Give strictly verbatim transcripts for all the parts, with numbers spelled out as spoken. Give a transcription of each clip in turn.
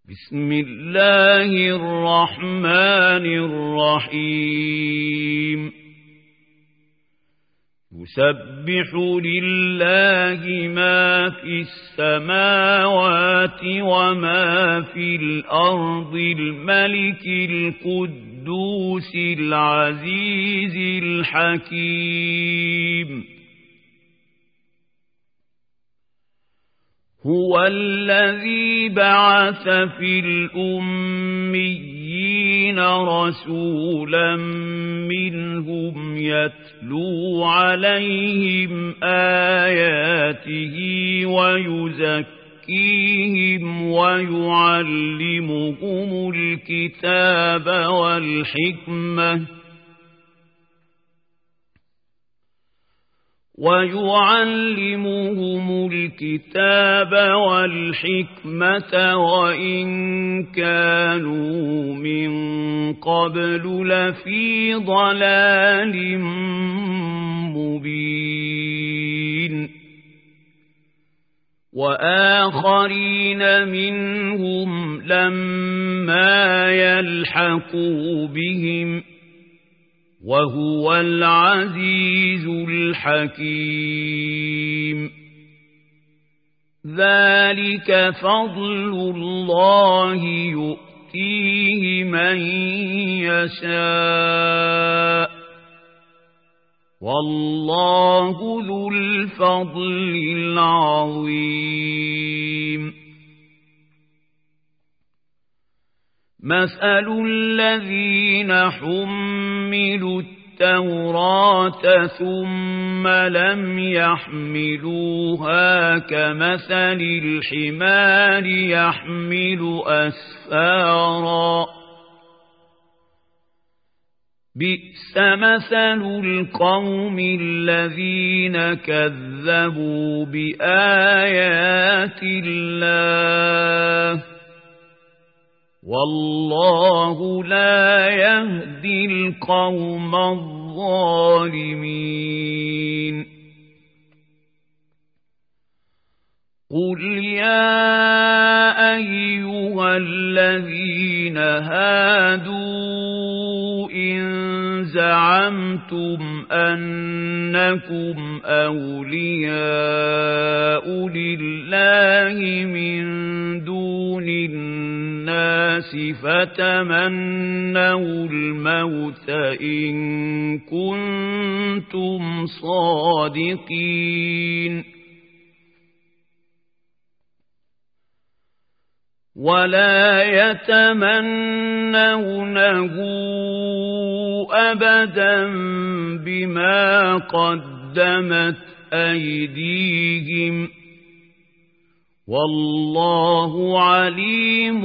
بسم الله الرحمن الرحيم يسبح لله ما في السماوات وما في الأرض الملك القدوس العزيز الحكيم هو الذي بعث في الأميين رسولا منهم يتلو عليهم آياته ويزكيهم ويعلمهم الكتاب والحكمة ويعلمهم الكتاب والحكمة وإن كانوا من قبل لفي ضلال مبين وآخرين منهم لما يلحقوا بهم وهو العزيز الحكيم ذلك فضل الله يؤتيه من يشاء والله ذو الفضل العظيم مثل الذين حملوا التوراة ثم لم يحملوها كمثل الحمار يحمل أسفارا بئس مثل القوم الذين كذبوا بآيات الله والله لا يهدي القوم الظالمين قل يا أيها الذين هادوا إن زعمتم أنكم أولياء لله من دون الناس فتمنوا الموت إن كنتم صادقين ولا يتمنونه أبدا بما قدمت أيديهم والله عليم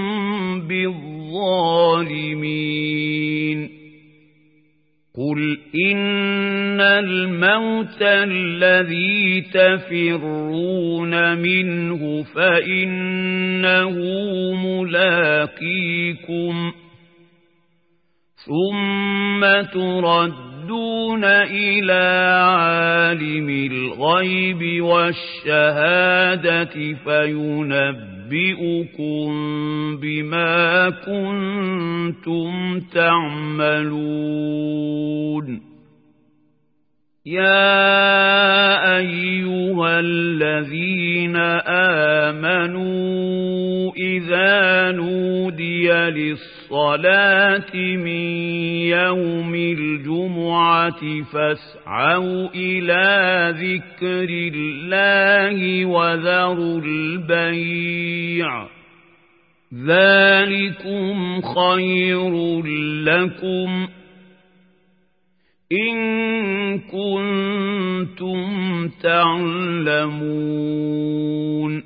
بالظالمين قل إن الموت الذي تفرون منه فإنه ملاقيكم ثم تردون إلى عالم الغيب والشهادة فينبئكم بما كنتم تعملون يا أيها الذين آمنوا إذا نودي للصلاة من يوم الجمعة فاسعوا إلى ذكر الله وذروا البيع ذلكم خير لكم إن كنتم تعلمون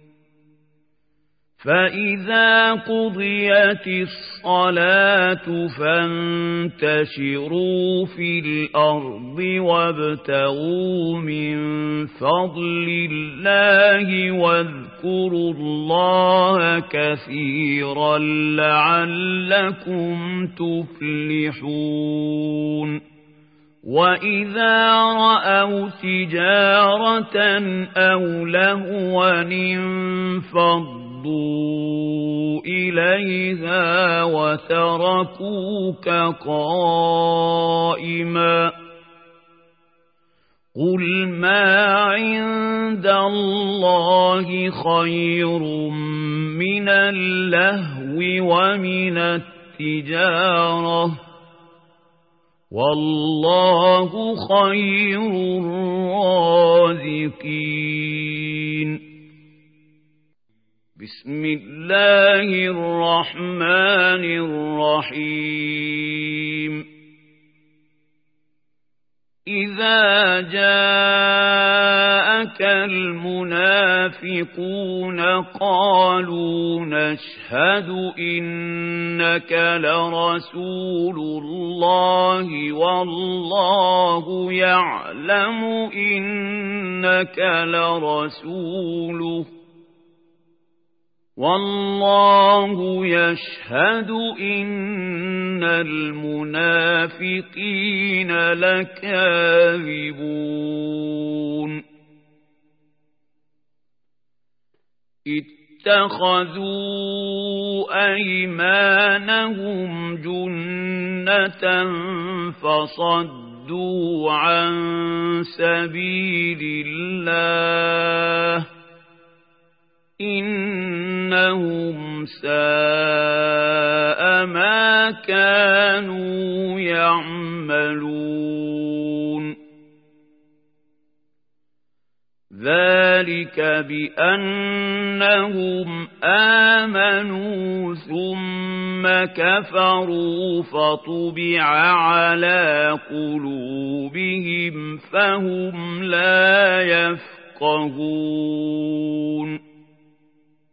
فإذا قضيت الصلاة فانتشروا في الأرض وابتغوا من فضل الله واذكروا الله كثيرا لعلكم تفلحون وَإِذَا رَأَوْا تِجَارَةً أَوْ لَهْوًا انفَضُّوا إليها وتركوك قائما قل ما عند الله خير من اللهو ومن التجارة والله خير الرازقين. بسم الله الرحمن الرحيم. إذا جاءك المنافقون قالوا نشهد إنك لرسول الله والله يعلم إنك لرسوله والله يشهد إن المنافقين لكاذبون. اتخذوا أيمانهم جنة فصدوا عن سبيل الله إنهم ساء ما كانوا يعملون. ذلك بأنهم آمنوا ثم كفروا فطبع على قلوبهم فهم لا يفقهون.